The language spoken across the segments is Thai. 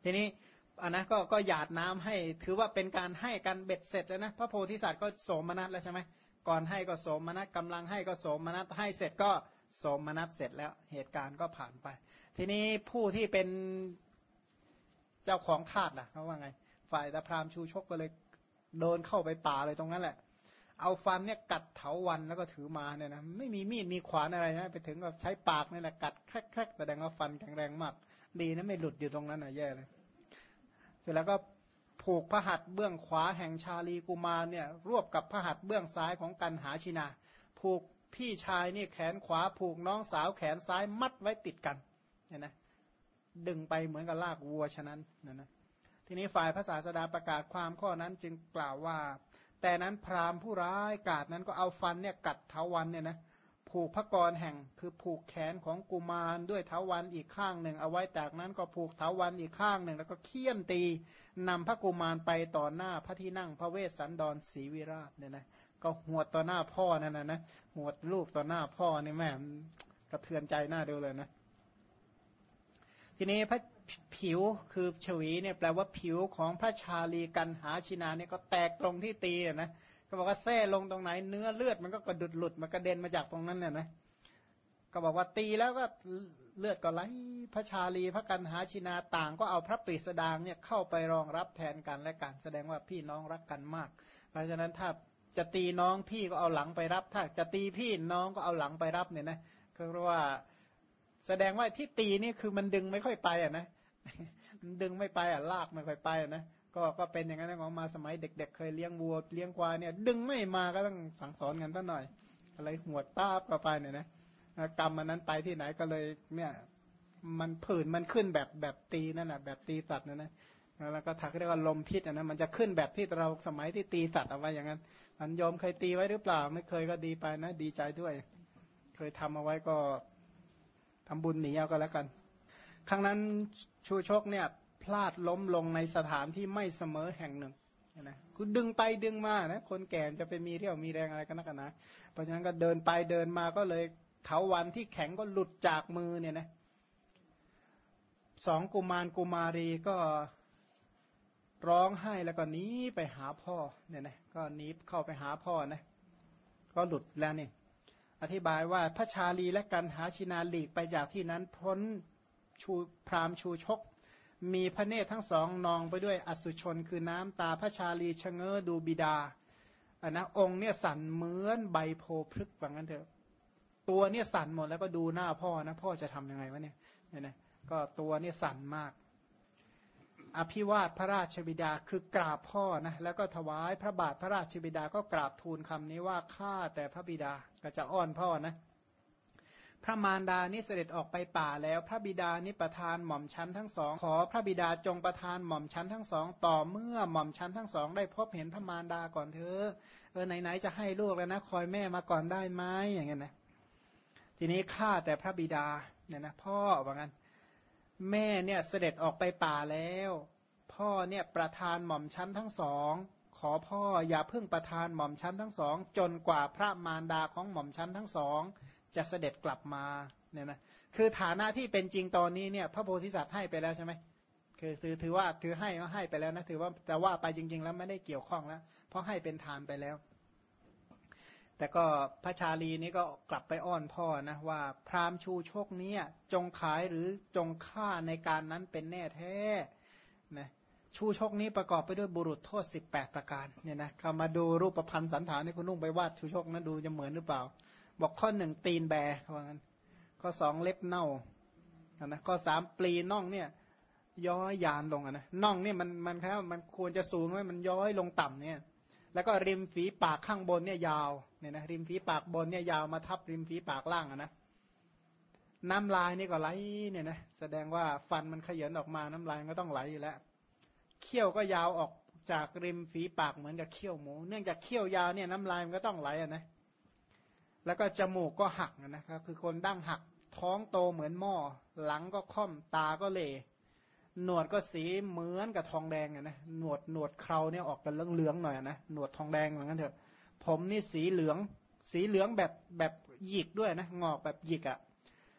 ทีนี้อันนะก็หยาดน้ำให้ถือว่าเป็นการให้กันเบ็ดเสร็จแล้วนะพระโพธิสัตว์ก็โสมนัสแล้วใช่ไหมก่อนให้ก็โสมนัสกำลังให้ก็โสมนัสให้เสร็จก็โสมนัสเสร็จแล้วเหตุการณ์ก็ผ่านไปทีนี้ผู้ที่เป็นเจ้าของธาตุล่ะเขาว่าไงฝ่ายตะพรามชูชกก็เลยเดินเข้าไปป่าเลยตรงนั้นแหละเอาฟันเนี่ยกัดเถาวัลย์แล้วก็ถือมาเนี่ยนะไม่มีมีดมีขวานอะไรนะไปถึงก็ใช้ปากนี่แหละกัดแครกๆแสดงว่าฟันแข็งแรงมากดีนะไม่หลุดอยู่ตรงนั้นนะแย่เลยเสร็จแล้วก็ผูกพระหัตถ์เบื้องขวาแห่งชาลีกุมารเนี่ยรวบกับพระหัตถ์เบื้องซ้ายของกันหาชินาผูกพี่ชายนี่แขนขวาผูกน้องสาวแขนซ้ายมัดไว้ติดกันเนี่ยนะดึงไปเหมือนกับลากวัวฉะนั้นนะทีนี้ฝ่ายพระศาสดาประกาศความข้อนั้นจึงกล่าวว่าแต่นั้นพราหมณ์ผู้ร้ายกาจนั้นก็เอาฟันเนี่ยกัดเถาวัลย์เนี่ยนะผูกพระกรแห่งคือผูกแขนของกุมารด้วยเถาวัลย์อีกข้างหนึ่งเอาไว้จากนั้นก็ผูกเถาวัลย์อีกข้างหนึ่งแล้วก็เคี่ยนตีนำพระกุมารไปต่อหน้าพระที่นั่งพระเวสสันดรศรีวิราชเนี่ยนะก็หวดต่อหน้าพ่อนั่นนะหวดลูกต่อหน้าพ่อนี่แม่กระเทือนใจหน้าดูเลยนะทีนี้พระผิวคือฉวีเนี่ยแปลว่าผิวของพระชาลีกันหาชินาเนี่ยก็แตกตรงที่ตีนะก็บอกว่าแส้ลงตรงไหนเนื้อเลือดมันก็กระดุดหลุดมันกระเด็นมาจากตรงนั้นเนี่ยนะก็บอกว่าตีแล้วก็เลือดก็ไหลพระชาลีพระกันหาชินาต่างก็เอาพระปรีสดางเนี่ยเข้าไปรองรับแทนกันและกันแสดงว่าพี่น้องรักกันมากเพราะฉะนั้นถ้าจะตีน้องพี่ก็เอาหลังไปรับถ้าจะตีพี่น้องก็เอาหลังไปรับเนี่ยนะก็เพราะว่าแสดงว่าที่ตีนี่คือมันดึงไม่ค่อยไปอ่ะนะมันดึงไม่ไปอ่ะลากไม่ค่อยไปอ่ะนะก็เป็นอย่างนั้นของมาสมัยเด็กๆเคยเลี้ยงวัวเลี้ยงควายเนี่ยดึงไม่มาก็ต้องสั่งสอนกันซะหน่อยอะไรหัวต้าบก็ไปเนี่ยนะกรรมมันนั้นไปที่ไหนก็เลยเนี่ยมันผื่นมันขึ้นแบบตีนั่นแหะแบบตีสัตว์นั่นนะแล้วก็ถักเรียกว่าลมพิษนะมันจะขึ้นแบบที่เราสมัยที่ตีสัตว์เอาไว้อย่างนั้นมันโยมเคยตีไว้หรือเปล่าไม่เคยก็ดีไปนะดีใจด้วยเคยทำเอาไว้ก็ทำบุญหนีเอาก็แล้วกันครั้งนั้นชูชกเนี่ยพลาดล้มลงในสถานที่ไม่เสมอแห่งหนึ่งนะคือดึงไปดึงมานะคนแก่จะไปมีเรี่ยวมีแรงอะไรกันนักกันนะเพราะฉะนั้นก็เดินไปเดินมาก็เลยเถาวัลย์ที่แข็งก็หลุดจากมือเนี่ยนะสองกุมารกุมารีก็ร้องไห้แล้วก็หนีไปหาพ่อเนี่ยนะก็หนีเข้าไปหาพ่อนะก็หลุดแล้วนี่อธิบายว่าพระชาลีและกันหาชินาหลีกไปจากที่นั้นพ้นชูพรามชูชกมีพระเนตรทั้งสองนองไปด้วยอสุชนคือน้ำตาพระชาลีชะเง้อดูบิดาอันนะองค์เนี่ยสั่นเหมือนใบโพพฤกษ์ว่างั้นเถอะตัวเนี่ยสั่นหมดแล้วก็ดูหน้าพ่อนะพ่อจะทำยังไงวะเนี่ยนะก็ตัวเนี่ยสั่นมากอภิวาทพระราชบิดาคือกราบพ่อนะแล้วก็ถวายพระบาทพระราชบิดาก็กราบทูลคำนี้ว่าข้าแต่พระบิดาก็จะอ้อนพ่อนะพระมารดานี่เสด็จออกไปป่าแล้วพระบิดานี่ประทานหม่อมชั้นทั้งสองขอพระบิดาจงประทานหม่อมชั้นทั้งสองต่อเมื่อหม่อมชั้นทั้งสองได้พบเห็นพระมารดาก่อนเถอะไหนๆจะให้ลูกแล้วนะคอยแม่มาก่อนได้ไหมอย่างเงี้ยนะทีนี้ข้าแต่พระบิดาเนี่ยนะพ่อว่างั้นแม่เนี่ยเสด็จออกไปป่าแล้วพ่อเนี่ยประทานหม่อมชั้นทั้งสองขอพ่ออย่าเพิ่งประทานหม่อมชั้นทั้งสองจนกว่าพระมารดาของหม่อมชั้นทั้งสองจะเสด็จกลับมาเนี่ยนะคือฐานะที่เป็นจริงตอนนี้เนี่ยพระโพธิสัตว์ให้ไปแล้วใช่ไหมคือถือว่าถือให้ก็ให้ไปแล้วนะถือว่าแต่ว่าไปจริงๆแล้วไม่ได้เกี่ยวข้องแล้วเพราะให้เป็นทานไปแล้วแต่ก็พระชาลีนี้ก็กลับไปอ้อนพ่อนะว่าพราหมณ์ชูชกนี้จงขายหรือจงฆ่าในการนั้นเป็นแน่แท้นะชูชกนี้ประกอบไปด้วยบุรุษโทษ18ประการเนี่ยนะเข้ามาดูรูปพรรณสันฐานนี่คุณนุ่งไปวาดชูชกนะดูจะเหมือนหรือเปล่าบอกข้อหนึ่งตีนแบว่างั้นข้อสองเล็บเน่านะข้อสามปลีน่องเนี่ยย้อยยานลงนะน่องเนี่ยมันแค่มันควรจะสูงไว้มันย้อยลงต่ำเนี่ยแล้วก็ริมฝีปากข้างบนเนี่ยยาวเนี่ยนะริมฝีปากบนเนี่ยยาวมาทับริมฝีปากล่างนะน้ำลายนี่ก็ไหลเนี่ยนะแสดงว่าฟันมันเขยือนออกมาน้ำลายก็ต้องไหลอยู่แล้วเขี้ยวก็ยาวออกจากริมฝีปากเหมือนกับเขี้ยวหมูเนื่องจากเขี้ยวยาวเนี่ยน้ำลายมันก็ต้องไหลนะแล้วก็จมูกก็หักนะครับคือคนดั้งหักท้องโตเหมือนหม้อหลังก็ค่อมตาก็เหล่หนวดก็สีเหมือนกับทองแดงนะหนวดเคราเนี่ยออกเป็นเหลืองๆหน่อยนะหนวดทองแดงเหมือนกันเถอะผมนี่สีเหลืองแบบหยิกด้วยนะงอกแบบหยิกอ่ะ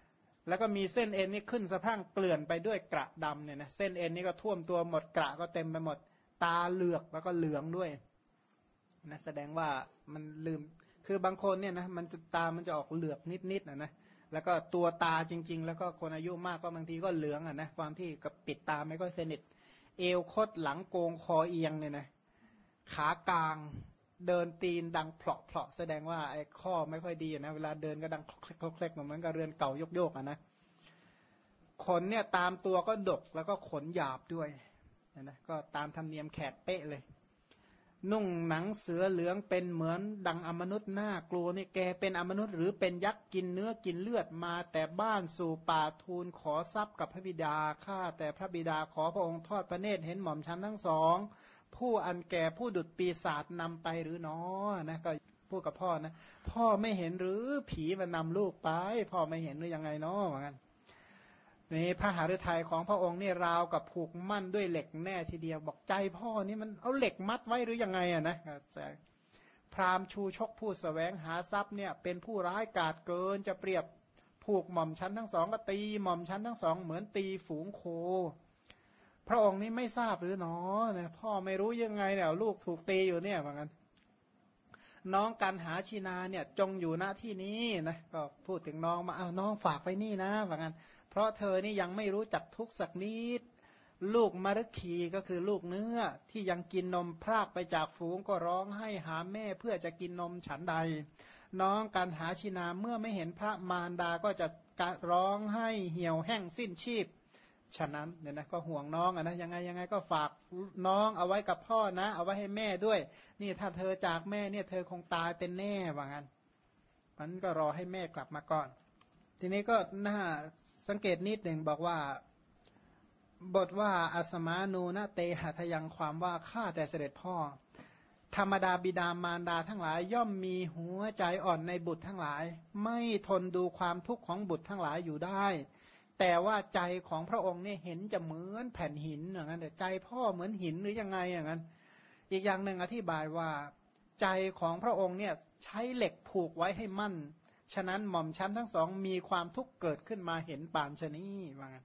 แล้วก็มีเส้นเอ็นนี่ขึ้นสะพรั่งเกลื่อนไปด้วยกระดำเนี่ยนะเส้นเอ็นนี่ก็ท่วมตัวหมดกระก็เต็มไปหมดตาเหลือกแล้วก็เหลืองด้วยนะแสดงว่ามันลืมคือบางคนเนี่ยนะมันตามันจะออกเหลือกนิดๆนะแล้วก็ตัวตาจริงๆแล้วก็คนอายุมากก็บางทีก็เหลืองนะความที่กับปิดตาไม่ค่อยสนิทเอวคดหลังโกงคอเอียงเนี่ยนะขากลางเดินตีนดังเพลาะแสดงว่าไอ้ข้อไม่ค่อยดีนะเวลาเดินก็ดังคลกๆเหมือนกับเรือนเก่ายกๆนะขนเนี่ยตามตัวก็ดกแล้วก็ขนหยาบด้วยนะก็ตามธรรมเนียมแขกเป๊ะเลยนุ่งหนังเสือเหลืองเป็นเหมือนดังอมนุษย์น่ากลัวนี่แกเป็นอมนุษย์หรือเป็นยักษ์กินเนื้อกินเลือดมาแต่บ้านสู่ป่าทูลขอทรัพย์กับพระบิดาข้าแต่พระบิดาขอพระองค์ทอดพระเนตรเห็นหม่อมชั้นทั้งสองผู้อันแก่ผู้ดุจปีศาจนำไปหรือน้อนะก็พูดกับพ่อนะพ่อไม่เห็นหรือผีมันนำลูกไปพ่อไม่เห็นหรือยังไงเนาะเหมือนกันนี่พระหฤทัยของพระองค์นี่ราวกับผูกมั่นด้วยเหล็กแน่ทีเดียวบอกใจพ่อนี่มันเอาเหล็กมัดไว้หรือยังไงอะนะพราหมณ์ชูชกผู้แสวงหาทรัพย์เนี่ยเป็นผู้ร้ายกาจเกินจะเปรียบผูกหม่อมชั้นทั้งสองก็ตีหม่อมชั้นทั้งสองเหมือนตีฝูงโคพระองค์นี้ไม่ทราบหรือหนอเนี่ยพ่อไม่รู้ยังไงเนี่ยลูกถูกตีอยู่เนี่ยเหมือนกันน้องกันหาชินาเนี่ยจงอยู่หน้าที่นี้นะก็พูดถึงน้องมาเอาน้องฝากไว้นี่นะเหมือนกันเพราะเธอนี่ยังไม่รู้จักทุกสักนิดลูกมฤคีก็คือลูกเนื้อที่ยังกินนมพรากไปจากฝูงก็ร้องให้หาแม่เพื่อจะกินนมฉันใดน้องกันหาชินาเมื่อไม่เห็นพระมารดาก็จะร้องให้เหี่ยวแห้งสิ้นชีพฉะนั้นเนี่ยนะก็ห่วงน้องนะยังไงก็ฝากน้องเอาไว้กับพ่อนะเอาไว้ให้แม่ด้วยนี่ถ้าเธอจากแม่เนี่ยเธอคงตายเป็นแน่ว่างั้นมันก็รอให้แม่กลับมาก่อนทีนี้ก็น่าสังเกตนิดหนึ่งบอกว่าบทว่าอัสมานูนะเตหะทยังความว่าข้าแต่เสด็จพ่อธรรมดาบิดามารดาทั้งหลายย่อมมีหัวใจอ่อนในบุตรทั้งหลายไม่ทนดูความทุกข์ของบุตรทั้งหลายอยู่ได้แต่ว่าใจของพระองค์เนี่ยเห็นจะเหมือนแผ่นหินอย่างนั้นแต่ใจพ่อเหมือนหินหรือยังไงอย่างนั้นอีกอย่างหนึ่งอธิบายว่าใจของพระองค์เนี่ยใช้เหล็กผูกไว้ให้มั่นฉะนั้นหม่อมชั้นทั้งสองมีความทุกข์เกิดขึ้นมาเห็นปานชนีว่างั้น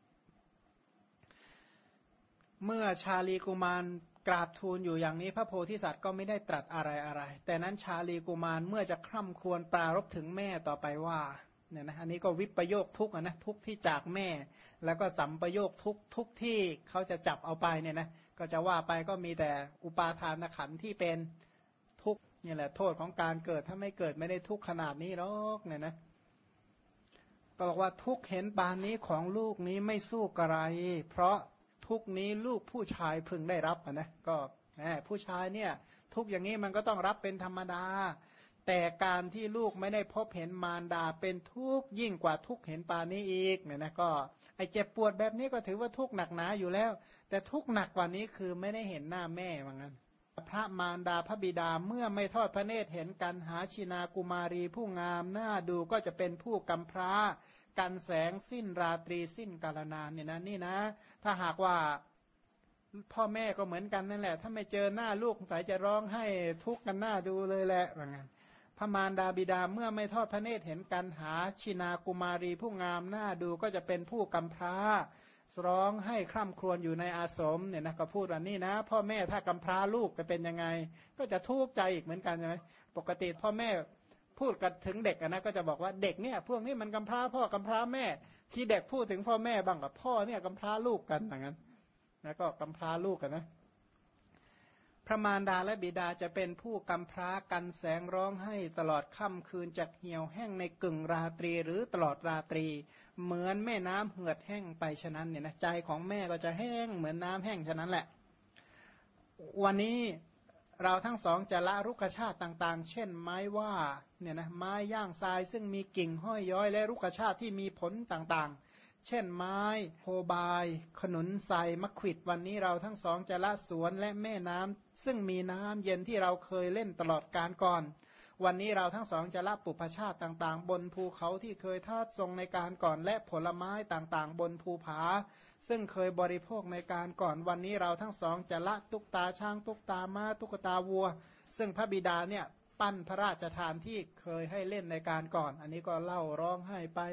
เมื่อชาลีกุมารกราบทูลอยู่อย่างนี้พระโพธิสัตว์ก็ไม่ได้ตรัสอะไรแต่นั้นชาลีกุมารเมื่อจะคร่ำครวญปรารภถึงแม่ต่อไปว่าเนี่ยนะอันนี้ก็วิปโยคทุกข์นะทุกข์ที่จากแม่แล้วก็สัมปโยคทุกข์ที่เขาจะจับเอาไปเนี่ยนะก็จะว่าไปก็มีแต่อุปาทานขันธ์ที่เป็นทุกข์นี่แหละโทษของการเกิดถ้าไม่เกิดไม่ได้ทุกข์ขนาดนี้หรอกเนี่ยนะก็บอกว่าทุกข์เห็นปานนี้ของลูกนี้ไม่สู้กระไรเพราะทุกข์นี้ลูกผู้ชายพึงได้รับนะก็ผู้ชายเนี่ยทุกข์อย่างนี้มันก็ต้องรับเป็นธรรมดาแต่การที่ลูกไม่ได้พบเห็นมารดาเป็นทุกข์ยิ่งกว่าทุกข์เห็นปานนี้อีกเนี่ยนะก็ไอเจ็บปวดแบบนี้ก็ถือว่าทุกข์หนักหนาอยู่แล้วแต่ทุกข์หนักกว่านี้คือไม่ได้เห็นหน้าแม่ว่างั้นพระมารดาพระบิดาเมื่อไม่ทอดพระเนตรเห็นกันหาชินากุมารีผู้งามหน้าดูก็จะเป็นผู้กำพร้ากันแสงสิ้นราตรีสิ้นกาลนานเนี่ยนะนี่นะถ้าหากว่าพ่อแม่ก็เหมือนกันนั่นแหละถ้าไม่เจอหน้าลูกสายจะร้องให้ทุกข์กันหน้าดูเลยแหละว่างั้นพระมารดาบิดาเมื่อไม่ทอดพระเนตรเห็นกันหาชินากุมารีผู้งามหน้าดูก็จะเป็นผู้กำพร้าร้องให้คร่ำครวญอยู่ในอาสมเนี่ยนะก็พูดว่านี่นะพ่อแม่ถ้ากำพร้าลูกจะเป็นยังไงก็จะทุกข์ใจอีกเหมือนกันใช่ไหมปกติพ่อแม่พูดกันถึงเด็กนะก็จะบอกว่าเด็กเนี่ยพวกนี้มันกำพร้าพ่อกำพร้าแม่ที่เด็กพูดถึงพ่อแม่บ้างกับพ่อเนี่ยกำพร้าลูกกันอย่างนั้นแล้วก็กำพร้าลูกกันนะพระมารดาและบิดาจะเป็นผู้กำพร้ากันแสงร้องให้ตลอดค่ำคืนจากเหี่ยวแห้งในกึ่งราตรีหรือตลอดราตรีเหมือนแม่น้ำเหือดแห้งไปฉะนั้นเนี่ยนะใจของแม่ก็จะแห้งเหมือนน้ำแห้งฉะนั้นแหละวันนี้เราทั้งสองจะละรุกขชาติต่างๆเช่นไม้ว่าเนี่ยนะไม้ย่างทรายซึ่งมีกิ่งห้อยย้อยและรุกขชาติที่มีผลต่างๆเช่นไม้โพบายขนุนไทรมะขวิดวันนี้เราทั้งสองจะละสวนและแม่น้ำซึ่งมีน้ำเย็นที่เราเคยเล่นตลอดกาลก่อนวันนี้เราทั้งสองจะละปุพชาติต่างๆบนภูเขาที่เคยทาสทรงในการก่อนและผลไม้ต่างๆบนภูผาซึ่งเคยบริโภคในการก่อนวันนี้เราทั้งสองจะละตุ๊กตาช้างตุ๊กตาม้าตุ๊กตาวัวซึ่งพระบิดาเนี่ยปั้นพระราชทานที่เคยให้เล่นในการก่อนอันนี้ก็เล่าร้องไห้ไป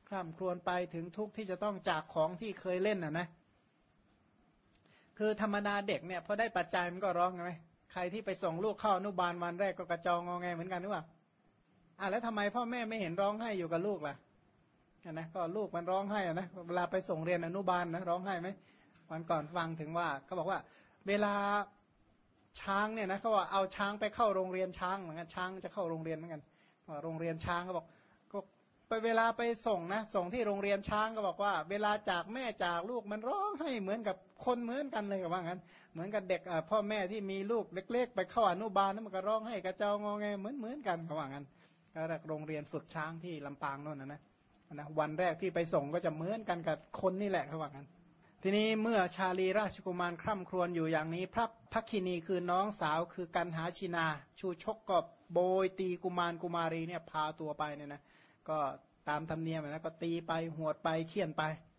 คร่ำครวญไปถึงทุกข์ที่จะต้องจากของที่เคยเล่นนะคือธรรมดาเด็กเนี่ยพอได้ปัจจัยมันก็ร้องไงใครที่ไปส่งลูกเข้าอนุบาลวันแรกก็กระจองงอแงเหมือนกันหรือเปล่าแล้วทำไมพ่อแม่ไม่เห็นร้องไห้อยู่กับลูกล่ะนะก็ลูกมันร้องไห้นะเวลาไปส่งเรียนอนุบาลนะร้องไห้ไหมวันก่อนฟังถึงว่าเขาบอกว่าเวลาช้างเนี่ยนะเขาว่าเอาช้างไปเข้าโรงเรียนช้างเหมือนกันช้างจะเข้าโรงเรียนเหมือนกันโรงเรียนช้างเขาบอกก็ไปเวลาไปส่งนะส่งที่โรงเรียนช้างก็บอกว่าเวลาจากแม่จากลูกมันร้องไห้เหมือนกับคนเหมือนกันเลยกับว่างั้นเหมือนกับเด็กพ่อแม่ที่มีลูกเล็กๆไปเข้าอนุบาลนั่นมันก็ร้องไห้กระเจ้างอแงเหมือนกันกับว่างั้นก็โรงเรียนฝึกช้างที่ลำปางโน่นนะวันแรกที่ไปส่งก็จะเหมือนกันกับคนนี่แหละเขาว่างั้นทีนี้เมื่อชาลีราชกุมารคร่ำครวญอยู่อย่างนี้พระภักคินีคือน้องสาวคือกันหาชินาชูชกก็โบยตีกุมารกุมารีเนี่ยพาตัวไปเนี่ยนะก็ตามธรรมเนียมนะก็ตีไปหวดไปเคี่ยนไป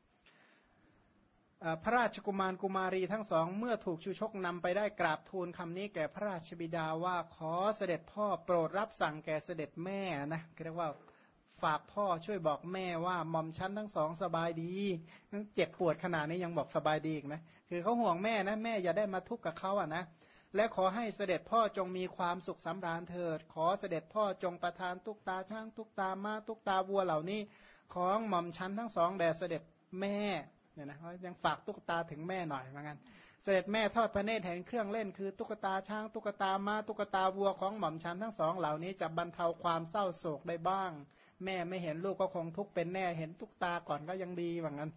พระราชกุมารกุมารีทั้งสองเมื่อถูกชูชกนำไปได้กราบทูลคำนี้แก่พระราชบิดาว่าขอเสด็จพ่อโปรดรับสั่งแก่เสด็จแม่นะเรียกว่าฝากพ่อช่วยบอกแม่ว่าหม่อมชั้นทั้งสองสบายดีเจ็บปวดขนาดนี้ยังบอกสบายดีอีกนะคือเขาห่วงแม่นะแม่อย่าได้มาทุกข์กับเขานะและขอให้เสด็จพ่อจงมีความสุขสำราญเถิดขอเสด็จพ่อจงประทานตุ๊กตาช้างตุ๊กตาม้าตุ๊กตาวัวเหล่านี้ของหม่อมชั้นทั้งสองแด่เสด็จแม่เนี่ยนะเขายังฝากตุ๊กตาถึงแม่หน่อยเหมือนกันเสด็จแม่ทอดพระเนตรเห็นเครื่องเล่นคือตุ๊กตาช้างตุ๊กตาม้าตุ๊กตาวัวของหม่อมชั้นทั้งสองเหล่านี้จะบรรเทาความเศร้าโศกได้บ้างแม่ไม่เห็นลูกก็คงทุกข์เป็นแน่เห็นตุ๊กตาก่อนก็ยังดีว่างั้น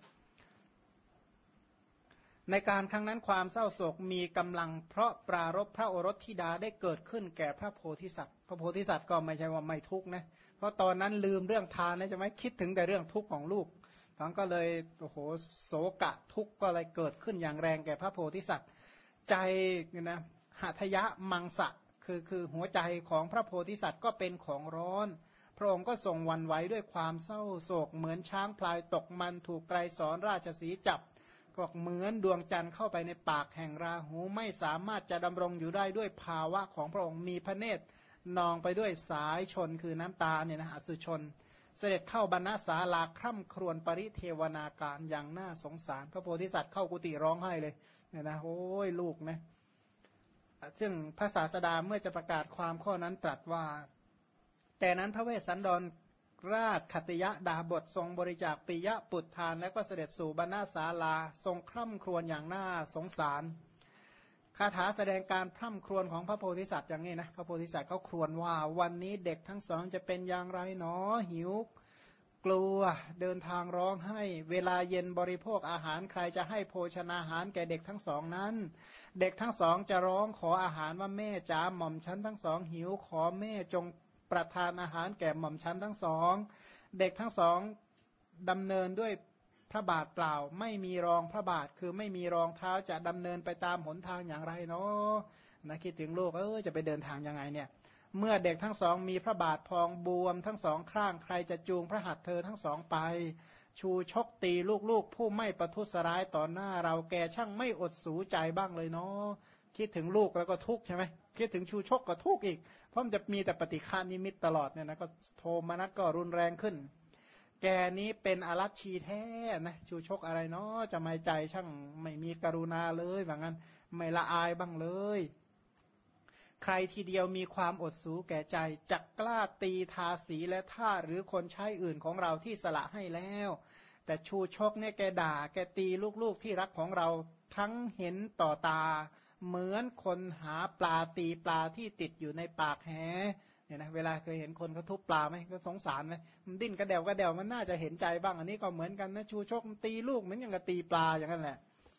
ในการครั้งนั้นความเศร้าโศกมีกำลังเพราะปรารภพระโอรสธิดาได้เกิดขึ้นแก่พระโพธิสัตว์พระโพธิสัตว์ก็ไม่ใช่ว่าไม่ทุกข์นะเพราะตอนนั้นลืมเรื่องทานนะใช่ไหมคิดถึงแต่เรื่องทุกข์ของลูกทั้งก็เลยโอ้โหโศกะทุกข์ก็เลยเกิดขึ้นอย่างแรงแก่พระโพธิสัตว์ใจนะหัตถยะมังสะคือหัวใจของพระโพธิสัตว์ก็เป็นของร้อนพระองค์ก็ทรงหวั่นไหวด้วยความเศร้าโศกเหมือนช้างพลายตกมันถูกไกรสอนราชสีห์จับก็เหมือนดวงจันทร์เข้าไปในปากแห่งราหูไม่สามารถจะดำรงอยู่ได้ด้วยภาวะของพระองค์มีพระเนตรนองไปด้วยสายชนคือน้ำตาเนี่ยนะอสุชนเสด็จเข้าบรรณศาลาคร่ำครวญปริเทวนาการอย่างน่าสงสารพระโพธิสัตว์เข้ากุฏิร้องไห้เลยเนี่ยนะโอ้ยลูกนะซึ่งพระศาสดาเมื่อจะประกาศความข้อนั้นตรัสว่าแต่นั้นพระเวสสันดรราชขัตติยดาบททรงบริจาคปิยปุตทานแล้วก็เสด็จสู่บรรณศาลาทรงคร่ำครวญอย่างน่าสงสารคาถาแสดงการพร่ำครวญของพระโพธิสัตว์อย่างนี้นะพระโพธิสัตว์เขาครวญว่าวันนี้เด็กทั้งสองจะเป็นอย่างไรหนอหิวกลัวเดินทางร้องให้เวลาเย็นบริโภคอาหารใครจะให้โภชนาหารแก่เด็กทั้งสองนั้นเด็กทั้งสองจะร้องขออาหารว่าแม่จ๋าหม่อมชั้นทั้งสองหิวขอแม่จงประทานอาหารแก่หม่อมชั้นทั้งสองเด็กทั้งสองดำเนินด้วยพระบาทเปล่าไม่มีรองพระบาทคือไม่มีรองเท้าจะดำเนินไปตามหนทางอย่างไรเนาะนะคิดถึงลูกจะไปเดินทางยังไงเนี่ยเมื่อเด็กทั้งสองมีพระบาทพองบวมทั้งสองข้างใครจะจูงพระหัตถ์เธอทั้งสองไปชูชกตีลูกๆผู้ไม่ประทุษร้ายต่อหน้าเราแกช่างไม่อดสูใจบ้างเลยเนาะคิดถึงลูกแล้วก็ทุกข์ใช่ไหมคิดถึงชูชกก็ทุกข์อีกเพราะมันจะมีแต่ปฏิฆานิมิตตลอดเนี่ยนะก็โทมนัสก็รุนแรงขึ้นแกนี้เป็นอรัชชีแท้นะชูชกอะไรเนาะจะไม่ใจช่างไม่มีกรุณาเลยว่างั้นไม่ละอายบ้างเลยใครทีเดียวมีความอดสูแก่ใจจักกล้าตีทาสีและท่าหรือคนใช้อื่นของเราที่สละให้แล้วแต่ชูชกเนี่ยแกด่าแกตีลูกๆที่รักของเราทั้งเห็นต่อตาเหมือนคนหาปลาตีปลาที่ติดอยู่ในปากแหเนี่ยนะเวลาเคยเห็นคนเขาทุบปลาไหมก็สงสารไหมมันดิ้นกระเดวกระเดวมันน่าจะเห็นใจบ้างอันนี้ก็เหมือนกันนะชูชกตีลูกเหมือนอย่างกับตีปลาอย่างนั้นแหละ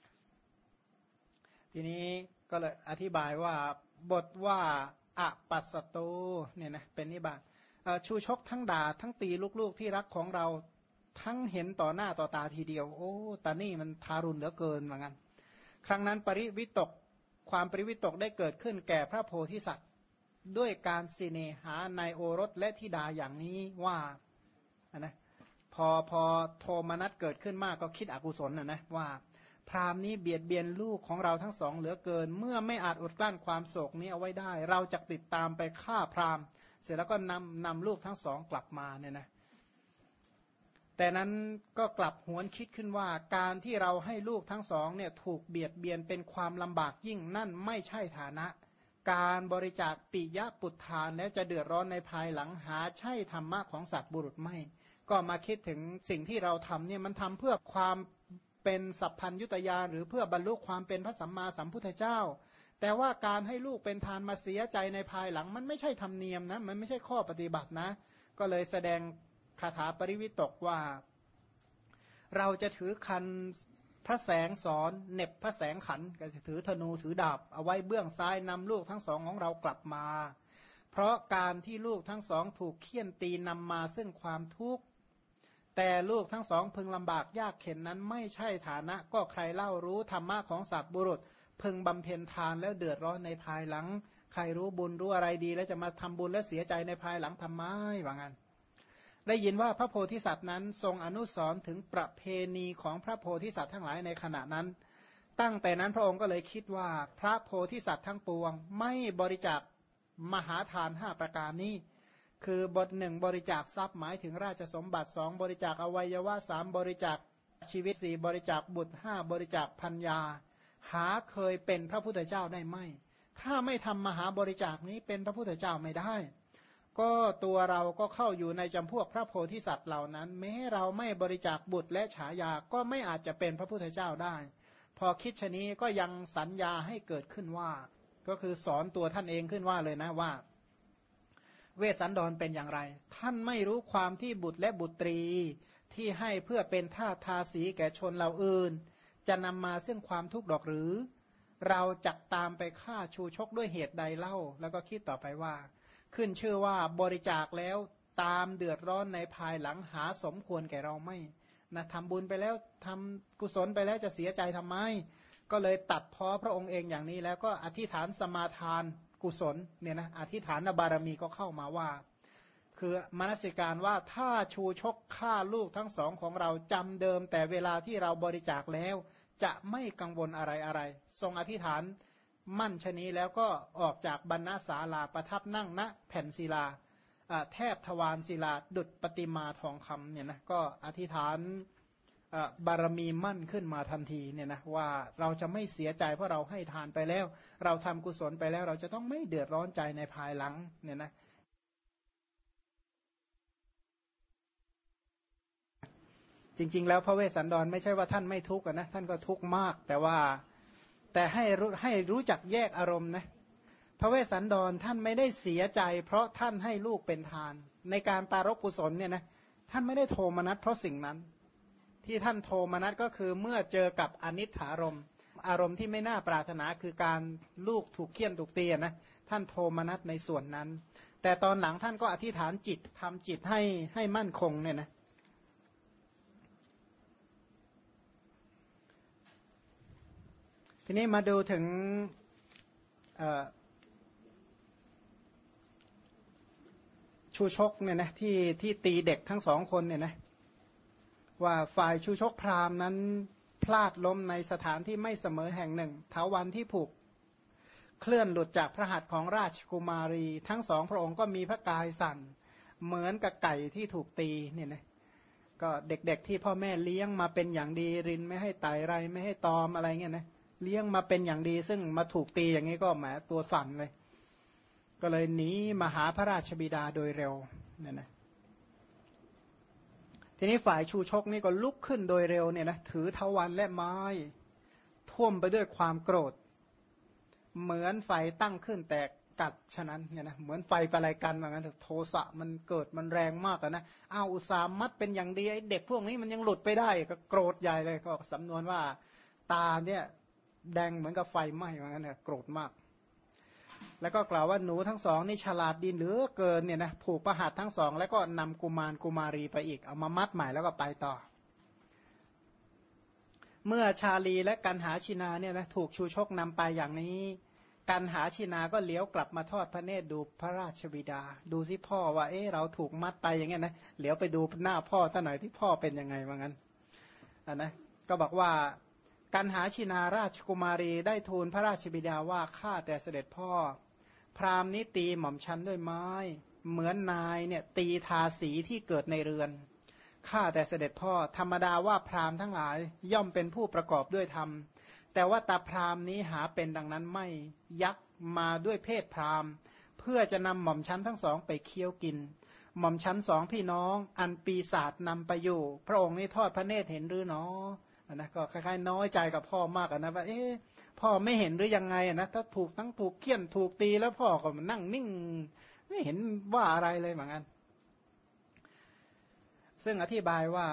ทีนี้ก็เลยอธิบายว่าบทว่าอปัสสโตเนี่ยนะเป็นนิบาตชูชกทั้งด่าทั้งตีลูกๆที่รักของเราทั้งเห็นต่อหน้าต่อตาทีเดียวโอ้ตานี่มันทารุณเหลือเกินเหมือนกันครั้งนั้นปริวิตกความปริวิตกได้เกิดขึ้นแก่พระโพธิสัตว์ด้วยการสิเนหาในโอรสและธิดาอย่างนี้ว่านะพอโทมนัสเกิดขึ้นมากก็คิดอกุศลนะว่าพราหมณ์นี้เบียดเบียนลูกของเราทั้งสองเหลือเกินเมื่อไม่อาจอดกลั้นความโศกนี้เอาไว้ได้เราจะติดตามไปฆ่าพราหมณ์เสร็จแล้วก็นำลูกทั้งสองกลับมาเนี่ยนะแต่นั้นก็กลับหวนคิดขึ้นว่าการที่เราให้ลูกทั้งสองเนี่ยถูกเบียดเบียนเป็นความลำบากยิ่งนั่นไม่ใช่ฐานะการบริจาคปิยปุตทานแล้วจะเดือดร้อนในภายหลังหาใช่ธรรมะของสัตว์บุรุษไม่ก็มาคิดถึงสิ่งที่เราทำเนี่ยมันทำเพื่อความเป็นสัพพัญญุตญาณหรือเพื่อบรรลุความเป็นพระสัมมาสัมพุทธเจ้าแต่ว่าการให้ลูกเป็นทานมาเสียใจในภายหลังมันไม่ใช่ธรรมเนียมนะมันไม่ใช่ข้อปฏิบัตินะก็เลยแสดงคาถาปริวิตกว่าเราจะถือคันพระแสงสอนเน็บพระแสงขันก็จะถือธนูถือดาบเอาไว้เบื้องซ้ายนำลูกทั้งสองของเรากลับมาเพราะการที่ลูกทั้งสองถูกเฆี่ยนตีนำมาซึ่งความทุกข์แต่ลูกทั้งสองพึงลำบากยากเข็นนั้นไม่ใช่ฐานะก็ใครเล่ารู้ธรรมะของสัตว์บุรุษพึงบำเพ็ญทานแล้วเดือดร้อนในภายหลังใครรู้บุญรู้อะไรดีแล้วจะมาทำบุญและเสียใจในภายหลังทำไมว่างั้นได้ยินว่าพระโพธิสัตว์นั้นทรงอนุสรณ์ถึงประเพณีของพระโพธิสัตว์ทั้งหลายในขณะนั้นตั้งแต่นั้นพระองค์ก็เลยคิดว่าพระโพธิสัตว์ทั้งปวงไม่บริจาคมหาทาน5ประการนี้คือบทหนึ่งบริจาคทรัพย์หมายถึงราชสมบัติ2บริจาคอวัยวะ3บริจาคชีวิต4บริจาคบุตร5บริจาคพัญญาหาเคยเป็นพระพุทธเจ้าได้ไหมถ้าไม่ทำมหาบริจาคนี้เป็นพระพุทธเจ้าไม่ได้ก็ตัวเราก็เข้าอยู่ในจำพวกพระโพธิสัตว์เหล่านั้นแม้เราไม่บริจาคบุตรและฉายาก็ไม่อาจจะเป็นพระพุทธเจ้าได้พอคิดชนี้ก็ยังสัญญาให้เกิดขึ้นว่าก็คือสอนตัวท่านเองขึ้นว่าเลยนะว่าเวสสันดรเป็นอย่างไรท่านไม่รู้ความที่บุตรและบุตรีที่ให้เพื่อเป็นทาสทาสีแก่ชนเหล่าอื่นจะนำมาซึ่งความทุกข์ดอกหรือเราจักตามไปฆ่าชูชกด้วยเหตุใดเล่าแล้วก็คิดต่อไปว่าขึ้นชื่อว่าบริจาคแล้วตามเดือดร้อนในภายหลังหาสมควรแก่เราไม่นะทำบุญไปแล้วทำกุศลไปแล้วจะเสียใจทำไมก็เลยตัดพ้อพระองค์เองอย่างนี้แล้วก็อธิษฐานสมาทานกุศลเนี่ยนะอธิษฐานบารมีก็เข้ามาว่าคือมนสิการว่าถ้าชูชกฆ่าลูกทั้งสองของเราจำเดิมแต่เวลาที่เราบริจาคแล้วจะไม่กังวลอะไรทรงอธิษฐานมั่นชนี้แล้วก็ออกจากบรรณศาลาประทับนั่งณแผ่นศิลาแทบทวารศิลาดุจปฏิมาทองคำเนี่ยนะก็อธิษฐานบารมีมั่นขึ้นมาทันทีเนี่ยนะว่าเราจะไม่เสียใจเพราะเราให้ทานไปแล้วเราทำกุศลไปแล้วเราจะต้องไม่เดือดร้อนใจในภายหลังเนี่ยนะจริงๆแล้วพระเวสสันดรไม่ใช่ว่าท่านไม่ทุกข์นะท่านก็ทุกข์มากแต่ให้รู้จักแยกอารมณ์นะพระเวสสันดรท่านไม่ได้เสียใจเพราะท่านให้ลูกเป็นทานในการปรารภกุศลเนี่ยนะท่านไม่ได้โทมนัสเพราะสิ่งนั้นที่ท่านโทมนัสก็คือเมื่อเจอกับอนิจฐารมณ์อารมณ์ที่ไม่น่าปรารถนาคือการลูกถูกเฆี่ยนถูกตีนะท่านโทมนัสในส่วนนั้นแต่ตอนหลังท่านก็อธิษฐานจิตทำจิตให้มั่นคงเนี่ยนะทีนี้มาดูถึงชูชกเนี่ยนะที่ตีเด็กทั้ง2คนเนี่ยนะว่าฝ่ายชูชกพราหมณ์นั้นพลาดล้มในสถานที่ไม่เสมอแห่งหนึ่งเถาวัลย์ที่ผูกเคลื่อนหลุดจากพระหัตถ์ของราชกุมารีทั้ง2พระองค์ก็มีพระกายสั่นเหมือนกับไก่ที่ถูกตีเนี่ยนะก็เด็กๆที่พ่อแม่เลี้ยงมาเป็นอย่างดีรินไม่ให้ไต่ไรไม่ให้ตอมอะไรเงี้ยนะเลี้ยงมาเป็นอย่างดีซึ่งมาถูกตีอย่างนี้ก็แหมตัวสั่นเลยก็เลยหนีมาหาพระราชบิดาโดยเร็วเนี่ยนะทีนี้ฝ่ายชูชกนี่ก็ลุกขึ้นโดยเร็วเนี่ยนะถือเถาวัลย์และไม้ท่วมไปด้วยความโกรธเหมือนไฟตั้งขึ้นแต่กัดฉะนั้นเนี่ยนะเหมือนไฟประไลกันเหมือนกันโทสะมันเกิดมันแรงมากนะอ้าวอุตสาห์มัดเป็นอย่างดีไอ้เด็กพวกนี้มันยังหลุดไปได้ก็โกรธใหญ่เลยก็สำนวนว่าตาเนี่ยแดงเหมือนกับไฟไหม้เหมือนกันเนี่ยโกรธมากแล้วก็กล่าวว่าหนูทั้งสองนี่ฉลาดดีเหลือเกินเนี่ยนะผูกประหัตทั้งสองแล้วก็นำกุมารกุมารีไปอีกเอามามัดใหม่แล้วก็ไปต่อเมื่อชาลีและกันหาชินาเนี่ยนะถูกชูชกนำไปอย่างนี้กันหาชินาก็เลี้ยวกลับมาทอดพระเนตรดูพระราชบิดาดูสิพ่อว่าเราถูกมัดไปอย่างเงี้ยนะเลี้ยวไปดูหน้าพ่อซะหน่อยที่พ่อเป็นยังไงว่างั้นนะก็บอกว่ากันหาชินาราชกุมารีได้ทูลพระราชบิดาว่าข้าแต่เสด็จพ่อพราหมณ์นี้ตีหม่อมชันด้วยไม้เหมือนนายเนี่ยตีทาสีที่เกิดในเรือนข้าแต่เสด็จพ่อธรรมดาว่าพราหมณ์ทั้งหลายย่อมเป็นผู้ประกอบด้วยธรรมแต่ว่าตาพราหมณ์นี้หาเป็นดังนั้นไม่ยักมาด้วยเพศพราหมณ์เพื่อจะนำหม่อมชั้นทั้งสองไปเคี้ยวกินหม่อมชั้นสองพี่น้องอันปีศาจนำไปอยู่พระองค์นี้ทอดพระเนตรเห็นหรือเนาะนะก็คล้ายๆน้อยใจกับพ่อมากนะว่าพ่อไม่เห็นหรือยังไงนะถ้าถูกทั้งถูกเคี่ยนถูกตีแล้วพ่อก็มานั่งนิ่งไม่เห็นว่าอะไรเลยเหมือนกันซึ่งอธิบายว่า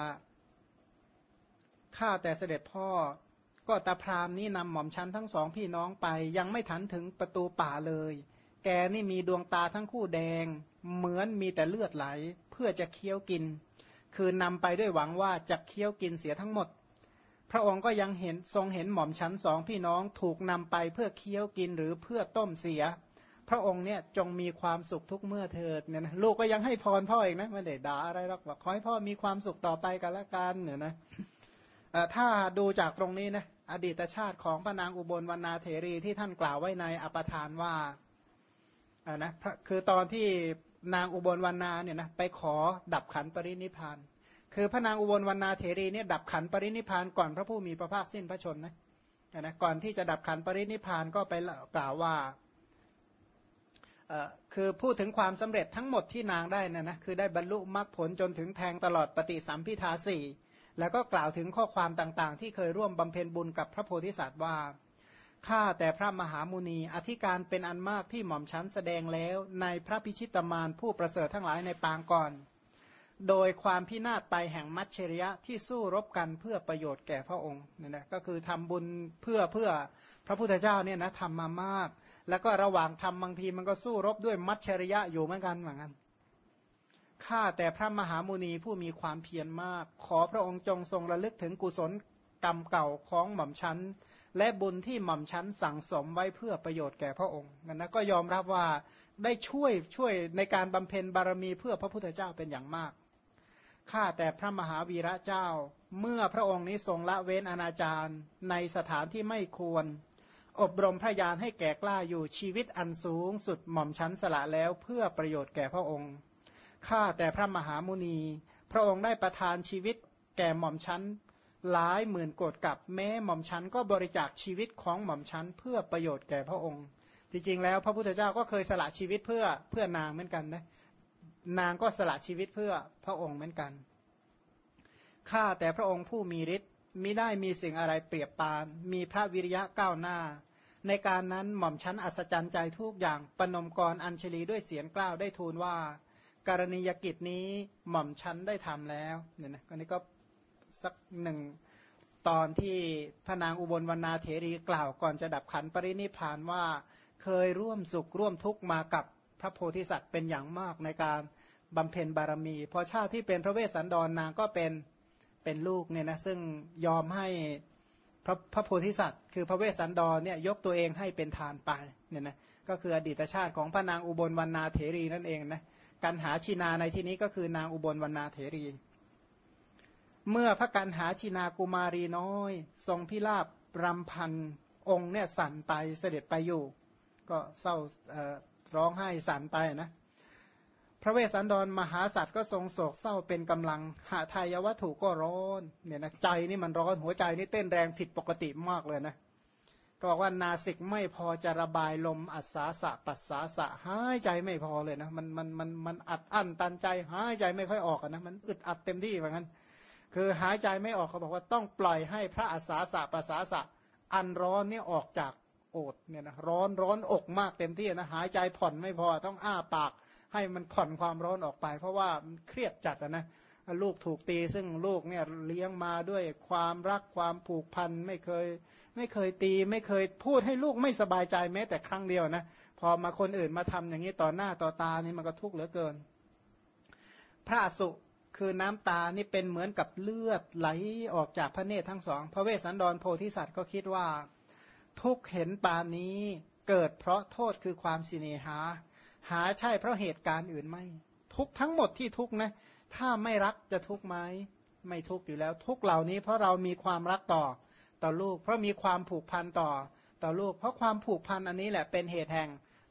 ข้าแต่เสด็จพ่อก็ตาพราหมณ์นี้นำหม่อมชั้นทั้งสองพี่น้องไปยังไม่ทันถึงประตูป่าเลยแกนี่มีดวงตาทั้งคู่แดงเหมือนมีแต่เลือดไหลเพื่อจะเคี้ยวกินคือนำไปด้วยหวังว่าจะเคี้ยวกินเสียทั้งหมดพระองค์ก็ยังเห็นทรงเห็นหม่อมชั้นสองพี่น้องถูกนำไปเพื่อเคี้ยวกินหรือเพื่อต้มเสียพระองค์เนี่ยจงมีความสุขทุกเมื่อเถิดเนี่ยนะลูกก็ยังให้พรพ่ออีกนะไม่ได้ด่าอะไรหรอกว่าขอให้พ่อมีความสุขต่อไปกันละกันเนี่ยนะถ้าดูจากตรงนี้นะอดีตชาติของพระนางอุบลวรรณาเถรีที่ท่านกล่าวไว้ในอปทานว่านะคือตอนที่นางอุบลวรรณาเนี่ยนะไปขอดับขันปรินิพพานคือพระนางอุบลวรรณาเถรีเนี่ยดับขันปรินิพพานก่อนพระผู้มีพระภาคสิ้นพระชนนะก่อนที่จะดับขันปรินิพพานก็ไปกล่าวว่าคือพูดถึงความสำเร็จทั้งหมดที่นางได้นะคือได้บรรลุมรรคผลจนถึงแทงตลอดปฏิสัมพิทาสี่แล้วก็กล่าวถึงข้อความต่างๆที่เคยร่วมบำเพ็ญบุญกับพระโพธิสัตว์ว่าข้าแต่พระมหามุนีอธิการเป็นอันมากที่หม่อมชั้นแสดงแล้วในพระพิชิตมารผู้ประเสริฐทั้งหลายในปางก่อนโดยความพินาศไปแห่งมัชเชริยะที่สู้รบกันเพื่อประโยชน์แก่พระองค์เนี่ยนะก็คือทำบุญเพื่อพระพุทธเจ้าเนี่ยนะทำมามากแล้วก็ระหว่างทำบางทีมันก็สู้รบด้วยมัชเชริยะอยู่เหมือนกันเหมือนกันข้าแต่พระมหามุนีผู้มีความเพียรมากขอพระองค์จงทรงระลึกถึงกุศลกรรมเก่าของหม่อมชั้นและบุญที่หม่อมชั้นสั่งสมไว้เพื่อประโยชน์แก่พระองค์นะก็ยอมรับว่าได้ช่วยในการบำเพ็ญบารมีเพื่อพระพุทธเจ้าเป็นอย่างมากข้าแต่พระมหาวีระเจ้าเมื่อพระองค์นี้ทรงละเว้นอนาจารในสถานที่ไม่ควรอบรมพระญาณให้แก่กล้าอยู่ชีวิตอันสูงสุดหม่อมชั้นสละแล้วเพื่อประโยชน์แก่พระองค์ข้าแต่พระมหามุนีพระองค์ได้ประทานชีวิตแก่หม่อมชั้นหลายหมื่นโกฏกับแม้หม่อมชั้นก็บริจาคชีวิตของหม่อมชั้นเพื่อประโยชน์แก่พระองค์จริงๆแล้วพระพุทธเจ้าก็เคยสละชีวิตเพื่อนางเหมือนกันนะนางก็สละชีวิตเพื่อพระองค์เหมือนกันข้าแต่พระองค์ผู้มีฤทธิ์มิได้มีสิ่งอะไรเปรียบปานมีพระวิริยะก้าวหน้าในการนั้นหม่อมชั้นอัศจรรย์ใจทุกอย่างปนมกรอัญชลีด้วยเสียงกล้าวได้ทูลว่าการณียกิจนี้หม่อมชั้นได้ทำแล้วเนี่ยนะอันนี้ก็สักหนึ่งตอนที่พระนางอุบลวรรณาเถรีกล่าวก่อนจะดับขันปรินิพพานว่าเคยร่วมสุขร่วมทุกข์มากับพระโพธิสัตว์เป็นอย่างมากในการบำเพ็ญบารมีพอชาติที่เป็นพระเวสสันดรนางก็เป็นลูกเนี่ยนะซึ่งยอมให้พระโพธิสัตว์คือพระเวสสันดรเนี่ยยกตัวเองให้เป็นทานไปเนี่ยนะก็คืออดีตชาติของพระนางอุบลวรรณาเถรีนั่นเองนะกันหาชินาในที่นี้ก็คือนางอุบลวรรณาเถรีเมื่อพระกันหาชินากุมารีน้อยทรงพิราบรำพันองค์เนี่ยสั่นไปเสด็จไปอยู่ก็เศร้าร้องไห้สั่นไปนะพระเวสสันดรมหาสัตว์ก็ทรงโศกเศร้าเป็นกำลังหาทายวัตถุก็ร้อนเนี่ยนะใจนี่มันร้อนหัวใจนี่เต้นแรงผิดปกติมากเลยนะก็บอกว่านาสิกไม่พอจะระบายลมอัศสะปัสสาสะหายใจไม่พอเลยนะมันอัดอั้นตันใจหายใจไม่ค่อยออกนะมันอึดอัดเต็มที่เหมือนกันคือหายใจไม่ออกเขาบอกว่าต้องปล่อยให้พระอัศสะปัสสาสะอันร้อนเนี่ยออกจากโอษเนี่ยนะร้อนอกมากเต็มที่นะหายใจผ่อนไม่พอต้องอ้าปากให้มันผ่อนความร้อนออกไปเพราะว่ามันเครียดจัดนะลูกถูกตีซึ่งลูกเนี่ยเลี้ยงมาด้วยความรักความผูกพันไม่เคยตีไม่เคยพูดให้ลูกไม่สบายใจแม้แต่ครั้งเดียวนะพอมาคนอื่นมาทำอย่างนี้ต่อหน้าต่อตานี่มันก็ทุกข์เหลือเกินพระอสุคือน้ำตานี่เป็นเหมือนกับเลือดไหลออกจากพระเนตรทั้งสองพระเวสสันดรโพธิสัตว์ก็คิดว่าทุกเห็นปานนี้เกิดเพราะโทษคือความสิเนหาหาใช่เพราะเหตุการณ์อื่นไม่ทุกทั้งหมดที่ทุกนะถ้าไม่รักจะทุกไหมไม่ทุกอยู่แล้วทุกเหล่านี้เพราะเรามีความรักต่อลูกเพราะมีความผูกพันต่อลูกเพราะความผูกพันอันนี้แหละเป็นเหตุแห่ง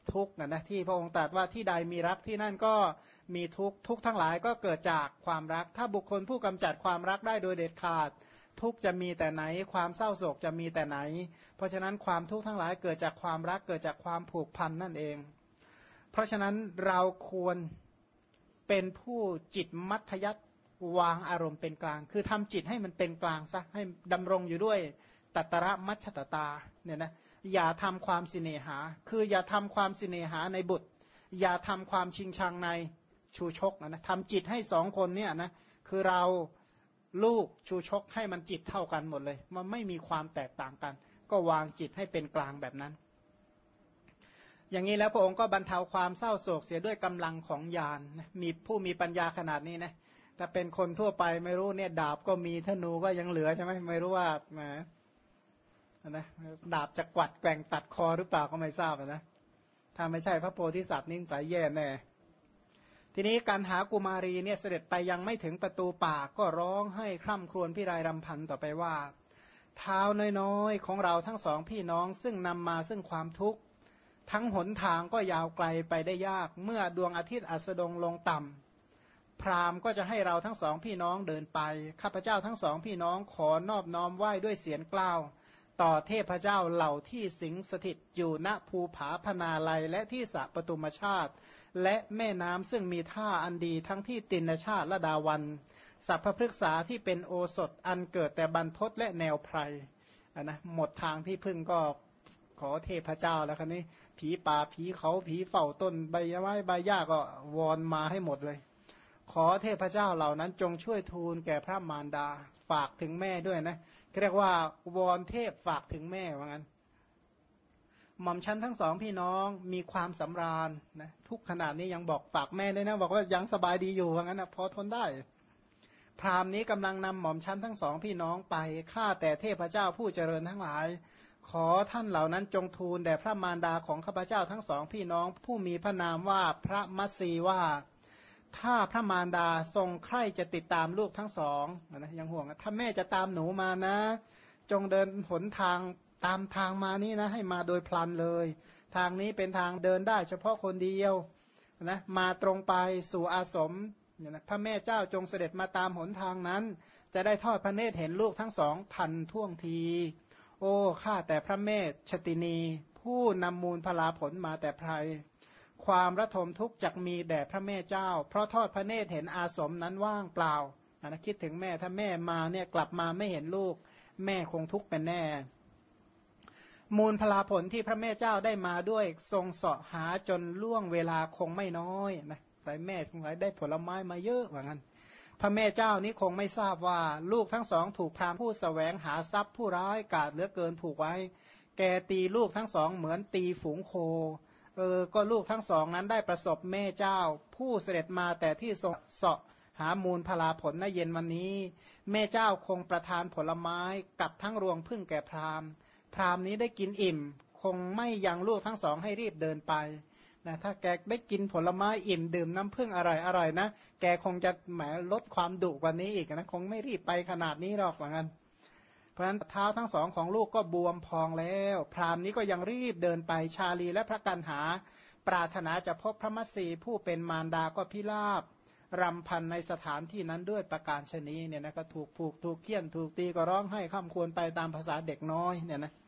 ทุกข์นะที่พระองค์ตรัสว่าที่ใดมีรักที่นั่นก็มีทุกข์ทุกข์ทั้งหลายก็เกิดจากความรักถ้าบุคคลผู้กำจัดความรักได้โดยเด็ดขาดทุกข์จะมีแต่ไหนความเศร้าโศกจะมีแต่ไหนเพราะฉะนั้นความทุกข์ทั้งหลายเกิดจากความรักเกิดจากความผูกพันนั่นเองเพราะฉะนั้นเราควรเป็นผู้จิตมัธยัสถ์วางอารมณ์เป็นกลางคือทำจิตให้มันเป็นกลางซะให้ดำรงอยู่ด้วยตัตระมัชฌตตาเนี่ยนะอย่าทำความสิเนหาคืออย่าทำความสิเนหาในบุตรอย่าทำความชิงชังในชูชกนะทำจิตให้สองคนเนี่ยนะคือเราลูกชูชกให้มันจิตเท่ากันหมดเลยมันไม่มีความแตกต่างกันก็วางจิตให้เป็นกลางแบบนั้นอย่างนี้แล้วพระองค์ก็บรรเทาความเศร้าโศกเสียด้วยกำลังของญาณมีผู้มีปัญญาขนาดนี้นะถ้าเป็นคนทั่วไปไม่รู้เนี่ยดาบก็มีธนูก็ยังเหลือใช่ไหมไม่รู้ว่านะดาบจะกวัดแกว่งตัดคอหรือเปล่าก็ไม่ทราบนะถ้าไม่ใช่พระโพธิสัตว์นิ่งใจแย่แน่ทีนี้การหากุมารีเนี่ยเสด็จไปยังไม่ถึงประตูป่าก็ร้องให้คร่ำครวญพิไรรำพันต่อไปว่าเท้าน้อยๆของเราทั้งสองพี่น้องซึ่งนำมาซึ่งความทุกข์ทั้งหนทางก็ยาวไกลไปได้ยากเมื่อดวงอาทิตย์อัสดงลงต่ำพราหมณ์ก็จะให้เราทั้งสองพี่น้องเดินไปข้าพเจ้าทั้งสองพี่น้องขอนอบน้อมไหว้ด้วยเสียงกล้าวต่อเทพเจ้าเหล่าที่สิงสถิตอยู่ณภูผาพนาลัยและที่สระปตุมชาติและแม่น้ำซึ่งมีท่าอันดีทั้งที่ตินชาติและดาวันสัพพพฤกษาที่เป็นโอสถอันเกิดแต่บรรพตและแนวไพรนะหมดทางที่พึ่งก็ขอเทพเจ้าแล้วครับนี้ผีป่าผีเขาผีเฝ้าต้นใบไม้ใบหญ้าก็วอนมาให้หมดเลยขอเทพเจ้าเหล่านั้นจงช่วยทูลแก่พระมารดาฝากถึงแม่ด้วยนะเรียกว่าวอนเทพฝากถึงแม่ว่างั้นหม่อมชั้นทั้งสองพี่น้องมีความสำราญนะทุกขนาดนี้ยังบอกฝากแม่ด้วยนะบอกว่ายังสบายดีอยู่ว่างั้นนะพอทนได้พราหมณ์นี้กำลังนำหม่อมชั้นทั้งสองพี่น้องไปข้าแต่เทพเจ้าผู้เจริญทั้งหลายขอท่านเหล่านั้นจงทูลแด่พระมารดาของข้าพเจ้าทั้งสองพี่น้องผู้มีพระนามว่าพระมัสสีว่าถ้าพระมารดาทรงใคร่จะติดตามลูกทั้งสองนะยังห่วงถ้าแม่จะตามหนูมานะจงเดินหนทางตามทางมานี่นะให้มาโดยพลันเลยทางนี้เป็นทางเดินได้เฉพาะคนเดียวนะมาตรงไปสู่อาสมนะพระแม่เจ้าจงเสด็จมาตามหนทางนั้นจะได้ทอดพระเนตรเห็นลูกทั้งสองทันท่วงทีโอ้ข้าแต่พระแม่ชตินีผู้นำมูลพลาผลมาแต่ไพรความระทมทุกข์จักมีแด่พระแม่เจ้าเพราะทอดพระเนตรเห็นอาสมนั้นว่างเปล่านะคิดถึงแม่ถ้าแม่มาเนี่ยกลับมาไม่เห็นลูกแม่คงทุกข์เป็นแน่มูลพลาผลที่พระแม่เจ้าได้มาด้วยทรงเสาะหาจนล่วงเวลาคงไม่น้อยนะแต่แม่คงได้ผลไม้มาเยอะว่างั้นพระแม่เจ้านี้คงไม่ทราบว่าลูกทั้งสองถูกพราหมณ์ผู้แสวงหาทรัพย์ผู้ร้ายกาจเหลือเกินผูกไว้แกตีลูกทั้งสองเหมือนตีฝูงโคก็ลูกทั้งสองนั้นได้ประสบแม่เจ้าผู้เสด็จมาแต่ที่ทรงเสาะหามูลพลาผลในเย็นวันนี้แม่เจ้าคงประทานผลไม้กับทั้งรวงพึ่งแก่พราหมณ์พราหมณ์นี้ได้กินอิ่มคงไม่ยังลูกทั้งสองให้รีบเดินไปนะถ้าแกได้กินผลไม้อิ่มดื่มน้ำผึ้งอร่อยนะแกคงจะแหมลดความดุกว่านี้อีกนะคงไม่รีบไปขนาดนี้หรอกว่างั้นเพราะฉะนั้นเท้าทั้งสองของลูกก็บวมพองแล้วพราหมณ์นี้ก็ยังรีบเดินไปชาลีและพระกันหาปรารถนาจะพบพระมัสสีผู้เป็นมารดาก็พิราบรำพันในสถานที่นั้นด้วยประการชนีเนี่ยนะก็ถูกผูกถูกเคี่ยนถูกตีก็ร้องให้ข้ามควรไปตามภาษาเด็กน้อยเนี่ยนะ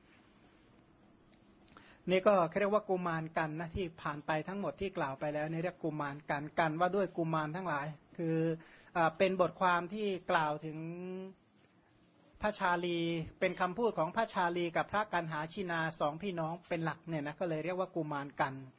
นี่ก็เรียกว่ากุมารกันนะที่ผ่านไปทั้งหมดที่กล่าวไปแล้วนี่เรียกกุมารกันว่าด้วยกุมารทั้งหลายคือเป็นบทความที่กล่าวถึงพระชาลีเป็นคำพูดของพระชาลีกับพระกันหาชินาสองพี่น้องเป็นหลักเนี่ยนะก็เลยเรียกว่ากุมารกัน